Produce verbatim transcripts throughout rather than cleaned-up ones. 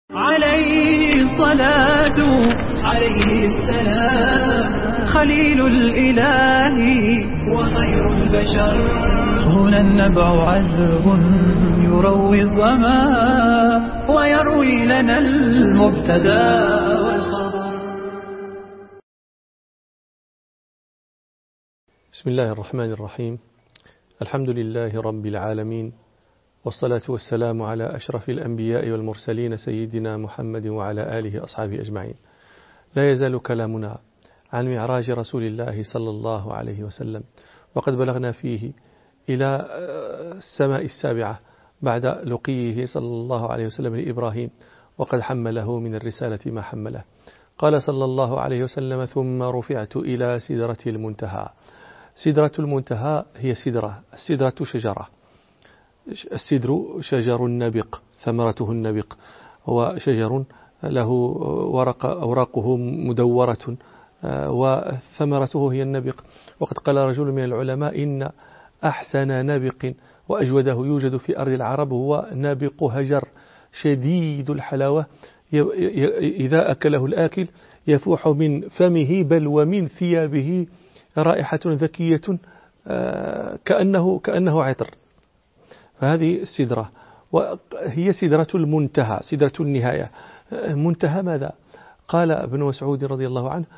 عليه الصلاة عليه السلام خليل الإله وخير البشر. هنا النبع عذب يروي الظما ويروي لنا المبتدا والخبر. بسم الله الرحمن الرحيم. الحمد لله رب العالمين، والصلاة والسلام على أشرف الأنبياء والمرسلين سيدنا محمد وعلى آله أصحابه أجمعين. لا يزال كلامنا عن معراج رسول الله صلى الله عليه وسلم، وقد بلغنا فيه إلى السماء السابعة بعد لقيه صلى الله عليه وسلم لإبراهيم، وقد حمله من الرسالة ما حمله. قال صلى الله عليه وسلم: ثم رفعت إلى سدرة المنتهى. سدرة المنتهى هي سدرة، السدرة شجرة، السدر شجر النبق، ثمرته النبق، هو شجر له ورق أوراقه مدورة وثمرته هي النبق. وقد قال رجل من العلماء: إن أحسن نبق وأجوده يوجد في أرض العرب هو نبق هجر شديد الحلاوة، إذا أكله الآكل يفوح من فمه بل ومن ثيابه رائحة ذكية كأنه كأنه عطر. فهذه السدرة، وهي سدرة المنتهى، سدرة النهاية. منتهى ماذا؟ قال ابن مسعود رضي الله عنه: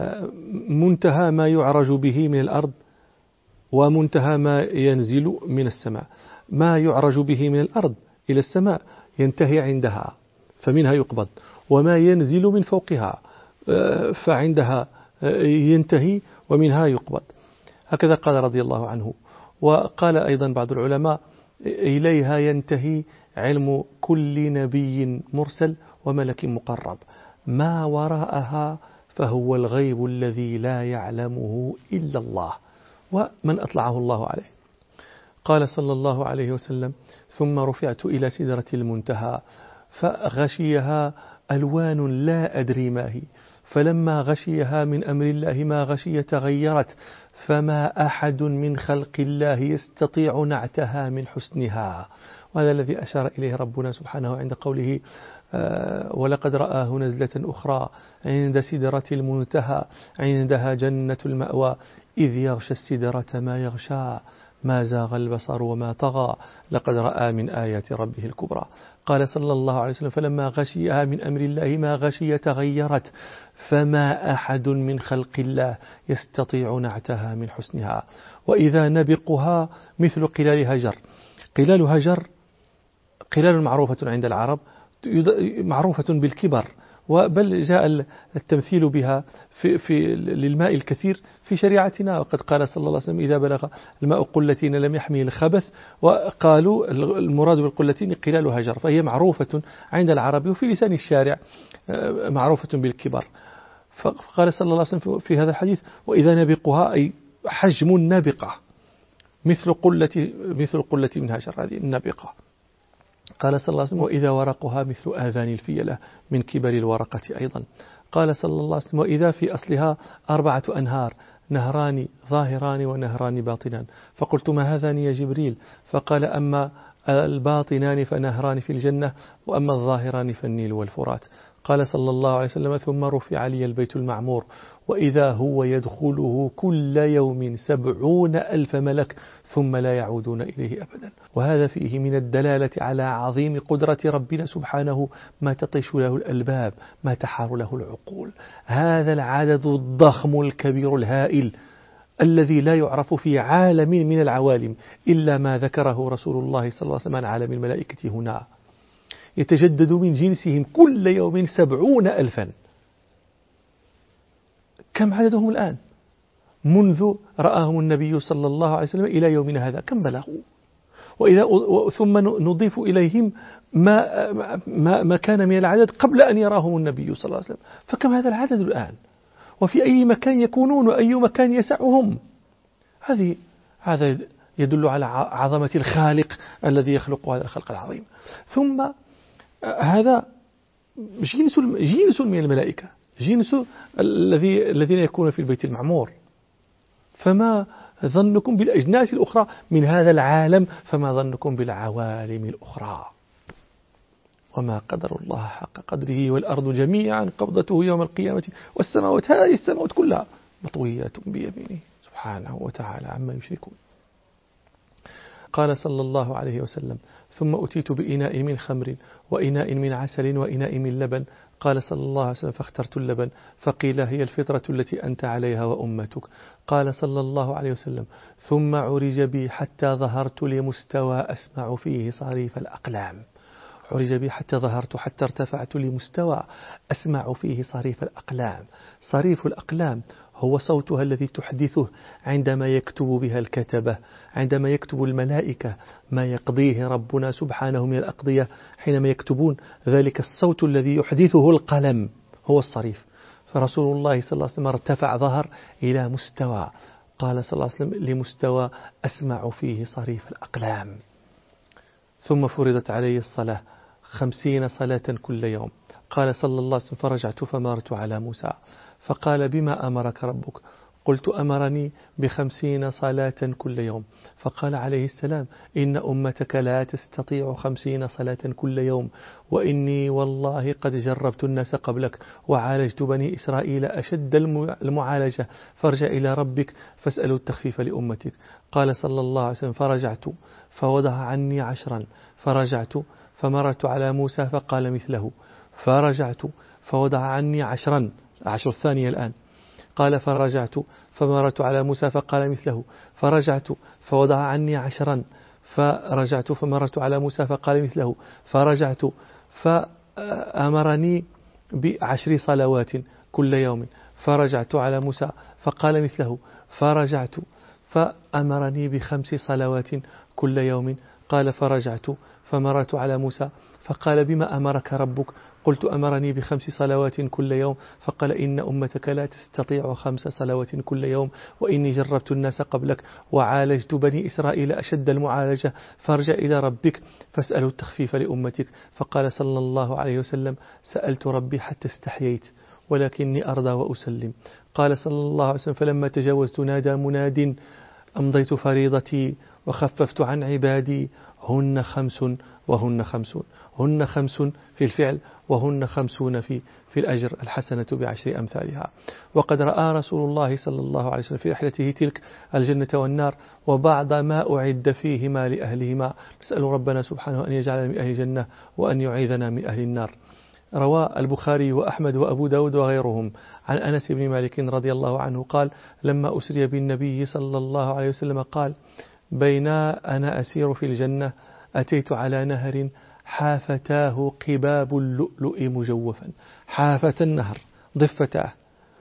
منتهى ما يعرج به من الأرض، ومنتهى ما ينزل من السماء. ما يعرج به من الأرض إلى السماء ينتهي عندها فمنها يقبض، وما ينزل من فوقها فعندها ينتهي ومنها يقبض. هكذا قال رضي الله عنه. وقال أيضا بعض العلماء: إليها ينتهي علم كل نبي مرسل وملك مقرب، ما وراءها فهو الغيب الذي لا يعلمه إلا الله ومن أطلعه الله عليه. قال صلى الله عليه وسلم: ثم رفعت إلى سدرة المنتهى فغشيها ألوان لا أدري ما هي، فلما غشيها من أمر الله ما غشي تغيرت، فما أحد من خلق الله يستطيع نعتها من حسنها. وهذا الذي أشار إليه ربنا سبحانه عند قوله: آه ولقد رآه نزلة أخرى عند سدرة المنتهى عندها جنة المأوى إذ يغشى السدرة ما يغشى ما زاغ البصر وما طغى لقد رأى من آيات ربه الكبرى. قال صلى الله عليه وسلم: فلما غشيها من أمر الله ما غشي تغيرت، فما أحد من خلق الله يستطيع نعتها من حسنها. وإذا نبقها مثل قلال هجر. قلال هجر قلال معروفة عند العرب، معروفة بالكبر، وبل جاء التمثيل بها في, في للماء الكثير في شريعتنا. وقد قال صلى الله عليه وسلم: إذا بلغ الماء قلتين لم يحمل الخبث. وقالوا المراد بالقلتين قلال هجر، فهي معروفة عند العرب وفي لسان الشارع معروفة بالكبر. فقال صلى الله عليه وسلم في هذا الحديث: وإذا نبقها أي حجم النبقة مثل قلة مثل قلة من هجر، هذه النبقة. قال صلى الله عليه وسلم: وإذا ورقها مثل آذان الفيلة من كبر الورقة أيضا. قال صلى الله عليه وسلم: وإذا في أصلها أربعة أنهار، نهران ظاهران ونهران باطنان. فقلت: ما هذان يا جبريل؟ فقال: أما الباطنان فنهران في الجنة، وأما الظاهران فالنيل والفرات. قال صلى الله عليه وسلم: ثم رفع لي البيت المعمور، وإذا هو يدخله كل يوم سبعون ألف ملك ثم لا يعودون إليه أبدا. وهذا فيه من الدلالة على عظيم قدرة ربنا سبحانه، ما تطيش له الألباب، ما تحار له العقول. هذا العدد الضخم الكبير الهائل الذي لا يعرف في عالم من العوالم إلا ما ذكره رسول الله صلى الله عليه وسلم عن عالم الملائكة هنا، يتجدد من جنسهم كل يوم سبعون ألفا. كم عددهم الآن منذ رآهم النبي صلى الله عليه وسلم إلى يومنا هذا؟ كم بلغوا؟ وإذا ثم نضيف إليهم ما, ما, ما كان من العدد قبل أن يراهم النبي صلى الله عليه وسلم، فكم هذا العدد الآن؟ وفي أي مكان يكونون وأي مكان يسعهم؟ هذه هذا يدل على عظمة الخالق الذي يخلق هذا الخلق العظيم. ثم هذا جنس جنس من الملائكة، جنس الذي الذين يكونون في البيت المعمور. فما ظنكم بالأجناس الأخرى من هذا العالم؟ فما ظنكم بالعوالم الأخرى؟ وما قدر الله حق قدره والأرض جميعا قبضته يوم القيامة والسماوات، هذه السماوات كلها مطويات بيمينه سبحانه وتعالى عما يشركون. قال صلى الله عليه وسلم: ثم أتيت بإناء من خمر وإناء من عسل وإناء من لبن. قال صلى الله عليه وسلم: فاخترت اللبن، فقيل: هي الفطرة التي أنت عليها وأمتك. قال صلى الله عليه وسلم: ثم عرج بي حتى ظهرت لمستوى أسمع فيه صريف الأقلام. عرج بي حتى ظهرت، حتى ارتفعت لمستوى أسمع فيه صريف الأقلام. صريف الأقلام هو صوتها الذي تحدثه عندما يكتب بها الكتبة، عندما يكتب الملائكة ما يقضيه ربنا سبحانه من الأقضية، حينما يكتبون ذلك الصوت الذي يحدثه القلم هو الصريف. فرسول الله صلى الله عليه وسلم ارتفع ظهر إلى مستوى، قال صلى الله عليه وسلم: لمستوى أسمع فيه صريف الأقلام. ثم فرضت علي الصلاة خمسين صلاة كل يوم. قال صلى الله عليه وسلم: فرجعت فمرت على موسى فقال: بما أمرك ربك؟ قلت: أمرني بخمسين صلاة كل يوم. فقال عليه السلام: إن أمتك لا تستطيع خمسين صلاة كل يوم، وإني والله قد جربت الناس قبلك وعالجت بني إسرائيل أشد المعالجة، فارجع إلى ربك فاسألوا التخفيف لأمتك. قال صلى الله عليه وسلم: فرجعت فوضع عني عشرا، فرجعت فمررت على موسى فقال مثله، فرجعت فوضع عني عشرا، عشر الثانية الآن. قال: فرجعت فمررت على موسى فقال مثله، فرجعت فوضع عني عشرا، فرجعت فمررت على موسى فقال مثله، فرجعت فأمرني بعشر صلوات كل يوم، فرجعت على موسى فقال مثله، فرجعت فأمرني بخمس صلوات كل يوم. قال: فرجعت فمررت على موسى فقال: بما أمرك ربك؟ قلت: أمرني بخمس صلوات كل يوم. فقال: إن أمتك لا تستطيع خمس صلوات كل يوم، وإني جربت الناس قبلك وعالجت بني إسرائيل أشد المعالجة، فارجع إلى ربك فاسألوا التخفيف لأمتك. فقال صلى الله عليه وسلم: سألت ربي حتى استحييت، ولكني أرضى وأسلم. قال صلى الله عليه وسلم: فلما تجاوزت نادى مناد: أمضيت فريضتي وخففت عن عبادي، هن خمس وهن خمسون. هن خمس في الفعل وهن خمسون في في الأجر، الحسنة بعشر أمثالها. وقد رأى رسول الله صلى الله عليه وسلم في رحلته تلك الجنة والنار وبعض ما أعد فيهما لأهلهما. نسأل ربنا سبحانه أن يجعلنا من أهل الجنة وأن يعيذنا من أهل النار. روى البخاري وأحمد وأبو داود وغيرهم عن أنس بن مالك رضي الله عنه قال: لما أسري بالنبي صلى الله عليه وسلم قال: بين أنا أسير في الجنة أتيت على نهر حافتاه قباب اللؤلؤ مجوفا. حافة النهر ضفتاه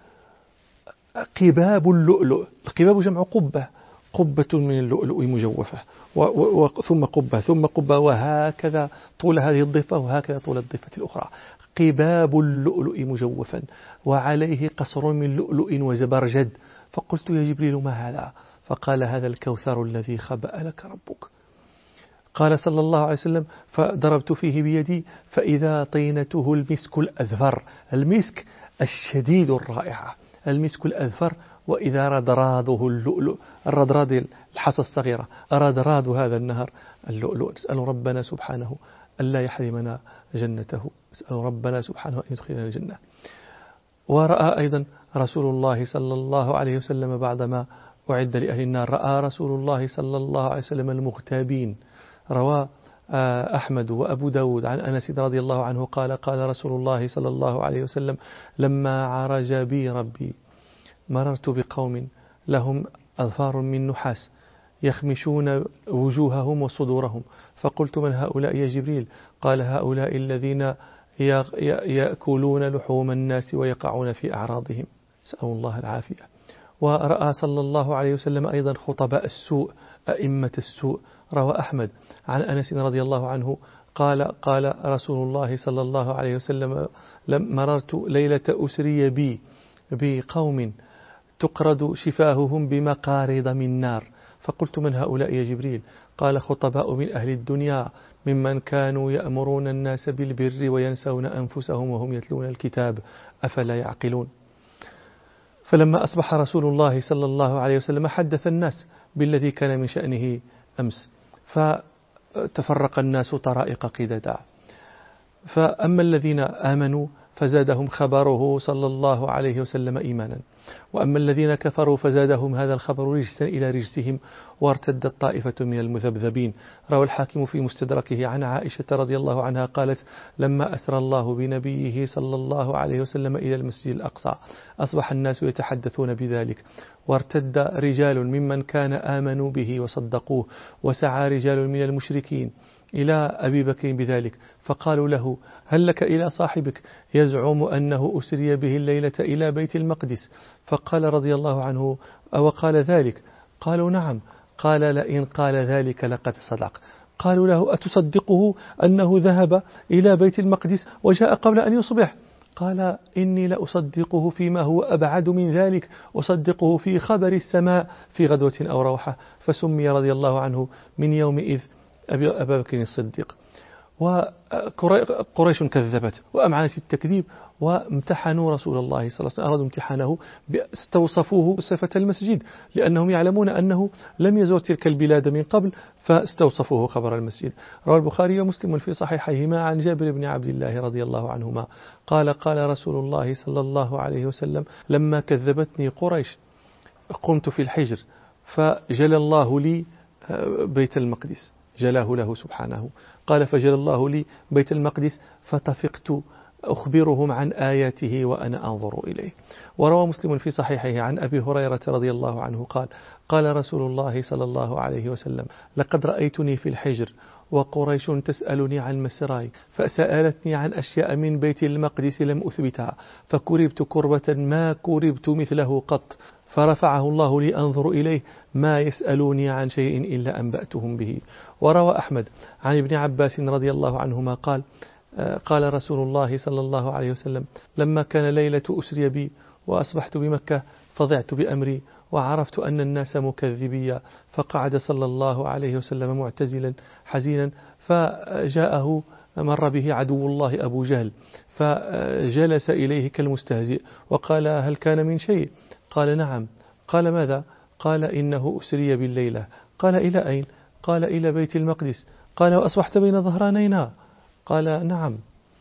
قباب اللؤلؤ، القباب جمع قبة، قبة من اللؤلؤ مجوفة، ثم قبة ثم قبة، وهكذا طول هذه الضفة وهكذا طول الضفة الأخرى. قباب اللؤلؤ مجوفا وعليه قصر من لؤلؤ وزبرجد. فقلت: يا جبريل ما هذا؟ فقال: هذا الكوثر الذي خبأ لك ربك. قال صلى الله عليه وسلم: فضربت فيه بيدي فإذا طينته المسك الأذفر، المسك الشديد الرائعة، المسك الأذفر، وإذا رضراده اللؤلؤ، الرضراد الحصى الصغيرة، رضراد هذا النهر اللؤلؤ. نسأل ربنا سبحانه ألا يحرمنا جنته، نسأل ربنا سبحانه أن يدخلنا الجنة. ورأى أيضا رسول الله صلى الله عليه وسلم بعدما أعد لأهل النار، رأى رسول الله صلى الله عليه وسلم المغتابين. روى أحمد وأبو داود عن أنس رضي الله عنه قال: قال رسول الله صلى الله عليه وسلم: لما عرج بي ربي مررت بقوم لهم أظفار من نحاس يخمشون وجوههم وصدورهم، فقلت: من هؤلاء يا جبريل؟ قال: هؤلاء الذين يأكلون لحوم الناس ويقعون في أعراضهم، نسأل الله العافية. ورأى صلى الله عليه وسلم أيضا خطباء السوء، أئمة السوء. روى أحمد عن أنس رضي الله عنه قال: قال رسول الله صلى الله عليه وسلم: مررت ليلة أسري بي بقوم تقرد شفاههم بمقارض من نار، فقلت: من هؤلاء يا جبريل؟ قال: خطباء من أهل الدنيا ممن كانوا يأمرون الناس بالبر وينسون أنفسهم وهم يتلون الكتاب أفلا يعقلون. فلما أصبح رسول الله صلى الله عليه وسلم حدث الناس بالذي كان من شأنه أمس، فتفرق الناس طرائق قددا. فأما الذين آمنوا فزادهم خبره صلى الله عليه وسلم إيمانا، وأما الذين كفروا فزادهم هذا الخبر رجسا إلى رجسهم وارتدت طائفة من المذبذبين. روى الحاكم في مستدركه عن عائشة رضي الله عنها قالت: لما أسرى الله بنبيه صلى الله عليه وسلم إلى المسجد الأقصى أصبح الناس يتحدثون بذلك، وارتد رجال ممن كان آمنوا به وصدقوه، وسعى رجال من المشركين إلى أبي بكر بذلك، فقالوا له: هل لك إلى صاحبك يزعم أنه أسري به الليلة إلى بيت المقدس؟ فقال رضي الله عنه: أو قال ذلك؟ قالوا: نعم. قال: لئن قال ذلك لقد صدق. قالوا له: أتصدقه أنه ذهب إلى بيت المقدس وجاء قبل أن يصبح؟ قال: إني لأصدقه فيما هو أبعد من ذلك، أصدقه في خبر السماء في غدوة أو روحة. فسمي رضي الله عنه من يومئذ أبا بكر الصديق. وقريش كذبت وأمعنت التكذيب وامتحنوا رسول الله صلى الله عليه وسلم، أرادوا امتحانه، استوصفوه بصفة المسجد لأنهم يعلمون أنه لم يزور تلك البلاد من قبل، فاستوصفوه خبر المسجد. روى البخاري ومسلم في صحيحيهما عن جابر بن عبد الله رضي الله عنهما قال: قال رسول الله صلى الله عليه وسلم: لما كذبتني قريش قمت في الحجر فجلى الله لي بيت المقدس، جلاه له سبحانه. قال: فجل الله لي بيت المقدس فطفقت أخبرهم عن آياته وأنا أنظر إليه. وروى مسلم في صحيحه عن أبي هريرة رضي الله عنه قال: قال رسول الله صلى الله عليه وسلم: لقد رأيتني في الحجر وقريش تسألني عن مسراي، فسألتني عن أشياء من بيت المقدس لم أثبتها، فكربت كربة ما كربت مثله قط، فرفعه الله لي أنظر إليه، ما يسألوني عن شيء إلا أنبأتهم به. وروى أحمد عن ابن عباس رضي الله عنهما قال: قال رسول الله صلى الله عليه وسلم: لما كان ليلة أسري بي وأصبحت بمكة فضعت بأمري وعرفت أن الناس مكذبية، فقعد صلى الله عليه وسلم معتزلا حزينا، فجاءه مر به عدو الله أبو جهل فجلس إليه كالمستهزئ وقال: هل كان من شيء؟ قال: نعم. قال: ماذا؟ قال: إنه أسري بالليلة. قال: إلى أين؟ قال: إلى بيت المقدس. قال: وأصبحت بين ظهرانينا؟ قال: نعم.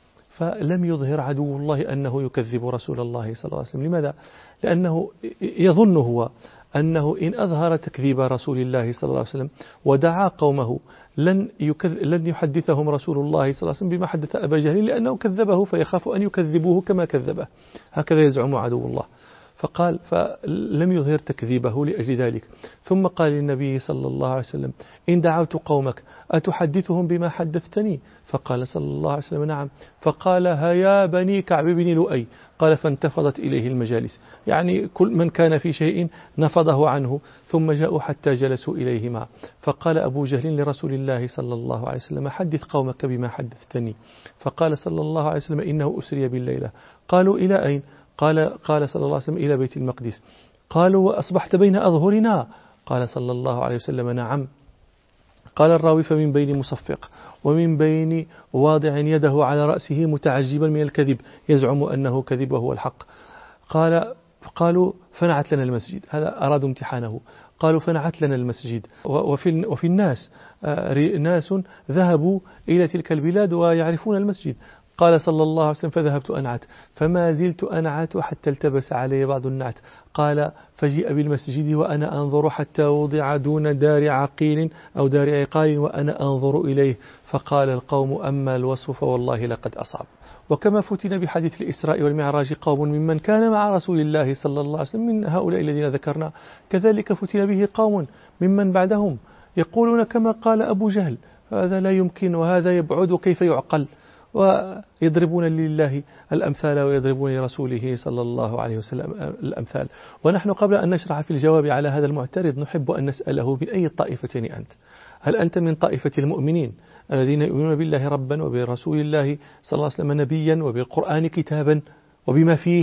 فلم يظهر عدو الله أنه يكذب رسول الله صلى الله عليه وسلم. لماذا؟ لأنه يظن هو أنه إن أظهر تكذيب رسول الله صلى الله عليه وسلم ودعا قومه لن, لن يحدثهم رسول الله صلى الله عليه وسلم بما حدث أبا جهل، لأنه كذبه فيخاف أن يكذبوه كما كذبه، هكذا يزعم عدو الله. فقال فلم يظهر تكذيبه لأجل ذلك. ثم قال للنبي صلى الله عليه وسلم: إن دعوت قومك أتحدثهم بما حدثتني؟ فقال صلى الله عليه وسلم: نعم. فقال: هيا بني كعب بن لؤي. قال: فانتفضت إليه المجالس، يعني كل من كان في شيء نفضه عنه، ثم جاءوا حتى جلسوا إليهما. فقال أبو جهل لرسول الله صلى الله عليه وسلم: حدث قومك بما حدثتني. فقال صلى الله عليه وسلم: إنه أسري بالليلة. قالوا: إلى أين؟ قال قال صلى الله عليه وسلم: إلى بيت المقدس. قالوا: وأصبحت بين أظهرنا؟ قال صلى الله عليه وسلم: نعم. قال الراوي: فمن بين مصفق ومن بين واضع يده على رأسه متعجبا من الكذب يزعم أنه كذب وهو الحق. قال قالوا: فنعت لنا المسجد. هذا أرادوا امتحانه. قالوا: فنعت لنا المسجد. وفي, وفي الناس ناس ذهبوا إلى تلك البلاد ويعرفون المسجد. قال صلى الله عليه وسلم: فذهبت أنعت، فما زلت أنعت حتى التبس علي بعض النعت. قال: فجيء بالمسجد وأنا أنظر حتى وضع دون دار عقيل أو دار عقال وأنا أنظر إليه. فقال القوم: أما الوصف فوالله لقد أصاب. وكما فتن بحديث الإسراء والمعراج قوم ممن كان مع رسول الله صلى الله عليه وسلم من هؤلاء الذين ذكرنا، كذلك فتن به قوم ممن بعدهم يقولون كما قال أبو جهل: هذا لا يمكن وهذا يبعد وكيف يعقل، ويضربون لله الأمثال ويضربون لرسوله صلى الله عليه وسلم الأمثال. ونحن قبل أن نشرح في الجواب على هذا المعترض نحب أن نسأله: من أي الطائفتين أنت؟ هل أنت من طائفة المؤمنين الذين يؤمنون بالله ربا وبرسول الله صلى الله عليه وسلم نبيا وبالقرآن كتابا وبما فيه،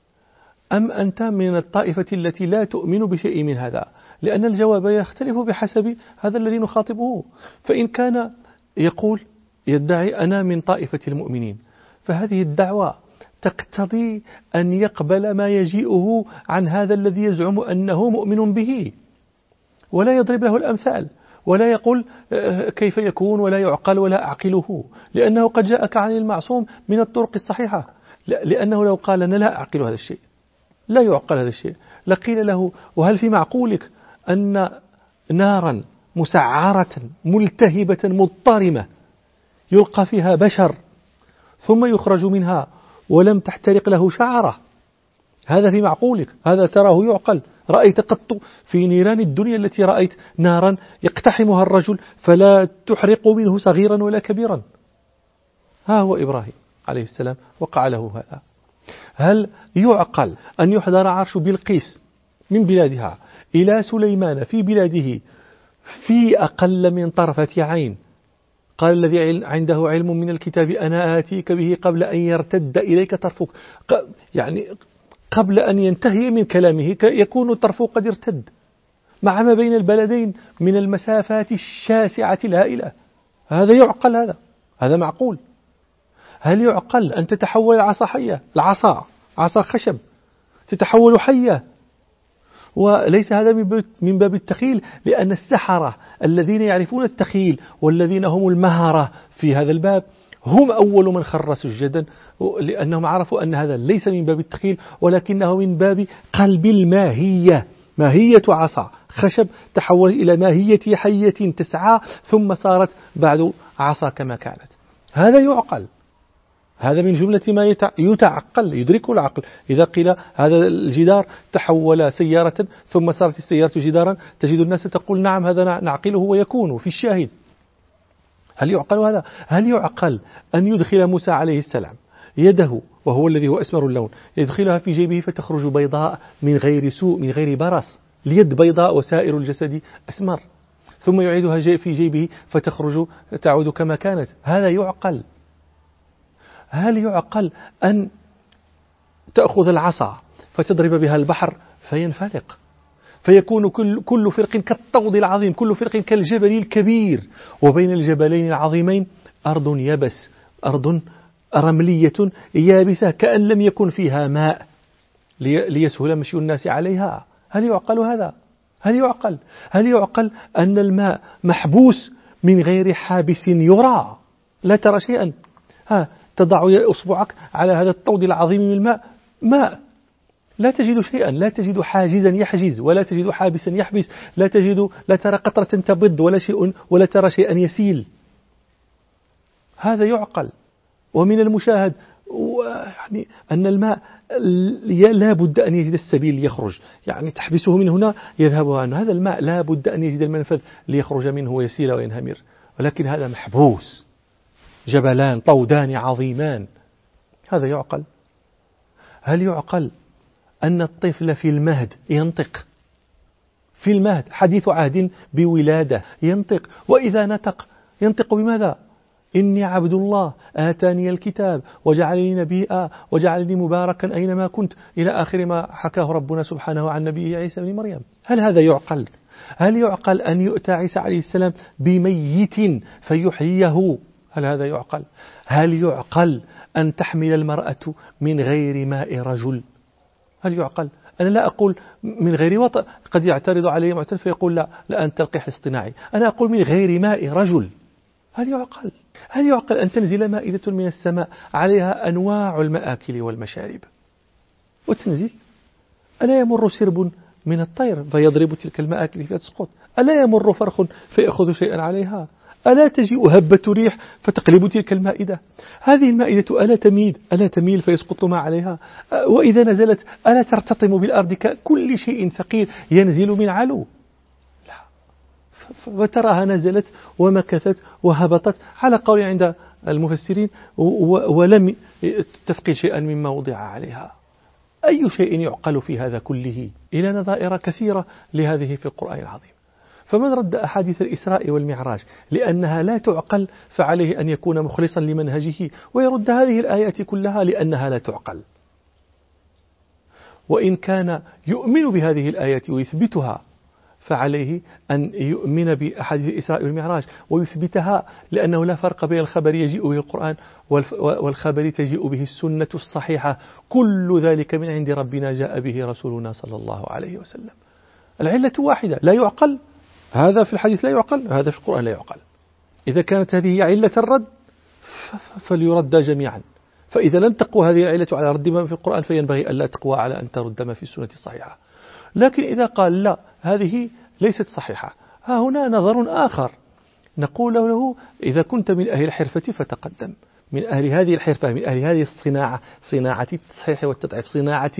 أم أنت من الطائفة التي لا تؤمن بشيء من هذا؟ لأن الجواب يختلف بحسب هذا الذي نخاطبه. فإن كان يقول يدعي أنا من طائفة المؤمنين، فهذه الدعوة تقتضي أن يقبل ما يجيئه عن هذا الذي يزعم أنه مؤمن به ولا يضرب له الأمثال. ولا يقول كيف يكون ولا يعقل ولا أعقله، لأنه قد جاءك عن المعصوم من الطرق الصحيحة. لأنه لو قال أنا لا أعقل هذا الشيء، لا يعقل هذا الشيء، لقيل له وهل في معقولك أن نارا مسعرة ملتهبة مضطرمة يلقى فيها بشر ثم يخرج منها ولم تحترق له شعرة؟ هذا في معقولك؟ هذا تراه يعقل؟ رأيت قط في نيران الدنيا التي رأيت نارا يقتحمها الرجل فلا تحرق منه صغيرا ولا كبيرا؟ ها هو إبراهيم عليه السلام وقع له هذا. هل يعقل أن يحضر عرش بلقيس من بلادها إلى سليمان في بلاده في أقل من طرفة عين؟ قال الذي عنده علم من الكتاب أنا آتيك به قبل أن يرتد إليك طرفك، يعني قبل أن ينتهي من كلامه يكون طرفه قد ارتد، مع ما بين البلدين من المسافات الشاسعة الهائلة. هذا يعقل؟ هذا هذا معقول؟ هل يعقل أن تتحول العصا حية، العصا عصا خشب تتحول حية؟ وليس هذا من باب التخيل، لأن السحرة الذين يعرفون التخيل والذين هم المهرة في هذا الباب هم أول من خر سجدا، لأنهم عرفوا أن هذا ليس من باب التخيل ولكنه من باب قلب الماهية. ماهية عصا خشب تحول إلى ماهية حية تسعى ثم صارت بعد عصا كما كانت. هذا يعقل؟ هذا من جملة ما يتعقل يدركه العقل. إذا قيل هذا الجدار تحول سيارة ثم صارت السيارة جدارا تجد الناس تقول نعم هذا نعقله ويكون في الشاهد. هل يعقل هذا؟ هل يعقل أن يدخل موسى عليه السلام يده وهو الذي هو أسمر اللون يدخلها في جيبه فتخرج بيضاء من غير سوء من غير برص، اليد بيضاء وسائر الجسد أسمر، ثم يعيدها في جيبه فتخرج تعود كما كانت؟ هذا يعقل؟ هل يعقل أن تأخذ العصا فتضرب بها البحر فينفلق فيكون كل, كل فرق كالطود العظيم، كل فرق كالجبل الكبير، وبين الجبلين العظيمين أرض يبس، أرض رملية يابسة كأن لم يكن فيها ماء ليسهل مشي الناس عليها؟ هل يعقل هذا؟ هل يعقل؟ هل يعقل أن الماء محبوس من غير حابس يرى، لا ترى شيئا؟ ها تضع أصبعك على هذا الطود العظيم من الماء، ماء لا تجد شيئا، لا تجد حاجزا يحجز ولا تجد حابسا يحبس، لا تجد لا ترى قطرة تبض ولا شيء ولا ترى شيئا يسيل. هذا يعقل؟ ومن المشاهد يعني أن الماء لا بد أن يجد السبيل ليخرج، يعني تحبسه من هنا يذهب عنه. هذا الماء لا بد أن يجد المنفذ ليخرج منه ويسيل وينهمر، ولكن هذا محبوس، جبلان طودان عظيمان. هذا يعقل؟ هل يعقل أن الطفل في المهد ينطق؟ في المهد حديث عهد بولادة ينطق، وإذا نطق ينطق بماذا؟ إني عبد الله آتاني الكتاب وجعلني نبيا وجعلني مباركا أينما كنت إلى آخر ما حكاه ربنا سبحانه عن نبيه عيسى بن مريم. هل هذا يعقل؟ هل يعقل أن يؤتى عيسى عليه السلام بميت فيحييه؟ هل هذا يعقل؟ هل يعقل أن تحمل المرأة من غير ماء رجل؟ هل يعقل؟ أنا لا أقول من غير وطأ، قد يعترض عليه معترض فيقول لا لا أنت تلقيح اصطناعي، أنا أقول من غير ماء رجل. هل يعقل؟ هل يعقل أن تنزل مائدة من السماء عليها أنواع المآكل والمشارب وتنزل؟ ألا يمر سرب من الطير فيضرب تلك المآكل فتسقط؟ ألا يمر فرخ فيأخذ شيئا عليها؟ ألا تجيء هبة ريح فتقلب تلك المائدة؟ هذه المائدة ألا تميل ألا تميل فيسقط ما عليها؟ وإذا نزلت ألا ترتطم بالأرض ككل شيء ثقيل ينزل من علو؟ لا، فتراها نزلت ومكثت وهبطت على قول عند المفسرين ولم تفقد شيئا مما وضع عليها. أي شيء يعقل في هذا كله؟ إلى نظائر كثيرة لهذه في القرآن العظيم. فمن رد أحاديث الإسراء والمعراج لأنها لا تعقل فعليه أن يكون مخلصا لمنهجه ويرد هذه الآيات كلها لأنها لا تعقل. وإن كان يؤمن بهذه الآيات ويثبتها فعليه أن يؤمن بأحاديث الإسراء والمعراج ويثبتها، لأنه لا فرق بين الخبر يجيء به القرآن والخبر تجيء به السنة الصحيحة، كل ذلك من عند ربنا جاء به رسولنا صلى الله عليه وسلم. العلة واحدة، لا يعقل هذا في الحديث لا يعقل، هذا في القرآن لا يعقل. إذا كانت هذه علة الرد فليرد جميعا، فإذا لم تقوى هذه العلة على رد ما في القرآن فينبغي ألا تقوى على أن ترد ما في السنة الصحيحة. لكن إذا قال لا هذه ليست صحيحة، ها هنا نظر آخر نقول له إذا كنت من أهل الحرفة فتقدم، من أهل هذه الحرفة، من أهل هذه الصناعة، صناعة التصحيح والتضعيف، صناعة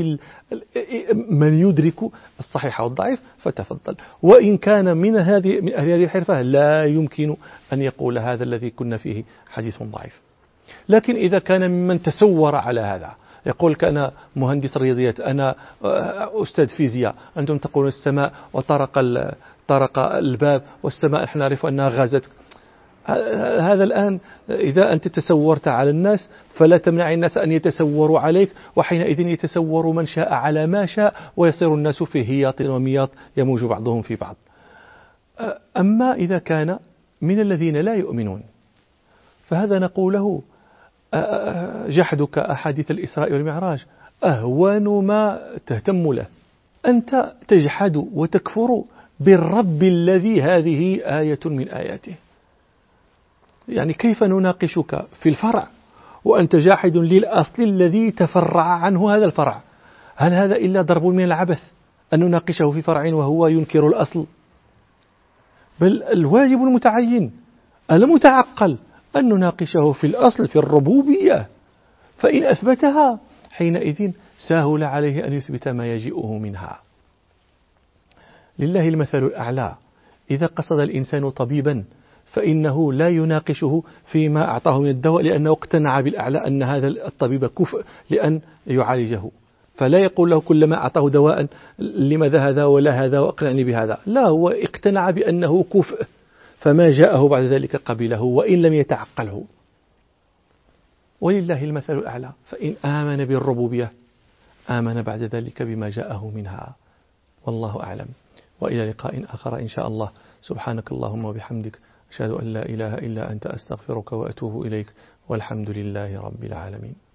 من يدرك الصحيح والضعيف، فتفضل. وإن كان من هذه من أهل هذه الحرفة لا يمكن أن يقول هذا الذي كنا فيه حديث ضعيف. لكن إذا كان ممن تسور على هذا، يقول أنا مهندس رياضيات، أنا أستاذ فيزياء، أنتم تقولون السماء وطرق طرق الباب والسماء نحن نعرف أنها غازت، هذا الآن إذا أنت تسورت على الناس فلا تمنع الناس أن يتسوروا عليك، وحينئذ يتسور من شاء على ما شاء ويصير الناس في هياط ومياط يموج بعضهم في بعض. أما إذا كان من الذين لا يؤمنون فهذا نقول له جحدك أحاديث الإسراء والمعراج أهون ما تهتم له. أنت تجحد وتكفر بالرب الذي هذه آية من آياته، يعني كيف نناقشك في الفرع وأنت جاحد للأصل الذي تفرع عنه هذا الفرع؟ هل هذا إلا ضرب من العبث أن نناقشه في فرع وهو ينكر الأصل؟ بل الواجب المتعين المتعقل أن نناقشه في الأصل في الربوبية، فإن أثبتها حينئذ سهل عليه أن يثبت ما يجيئه منها. لله المثل الأعلى، إذا قصد الإنسان طبيبا فإنه لا يناقشه فيما أعطاه من الدواء لأنه اقتنع بالأعلى أن هذا الطبيب كفء لأن يعالجه، فلا يقول له كلما أعطاه دواء لماذا هذا ولا هذا وأقنعني بهذا، لا، هو اقتنع بأنه كفء فما جاءه بعد ذلك قبله وإن لم يتعقله. ولله المثل الأعلى، فإن آمن بالربوبية آمن بعد ذلك بما جاءه منها، والله أعلم. وإلى لقاء آخر إن شاء الله، سبحانك اللهم وبحمدك، أشهد أن لا إله إلا أنت، أستغفرك وأتوب إليك، والحمد لله رب العالمين.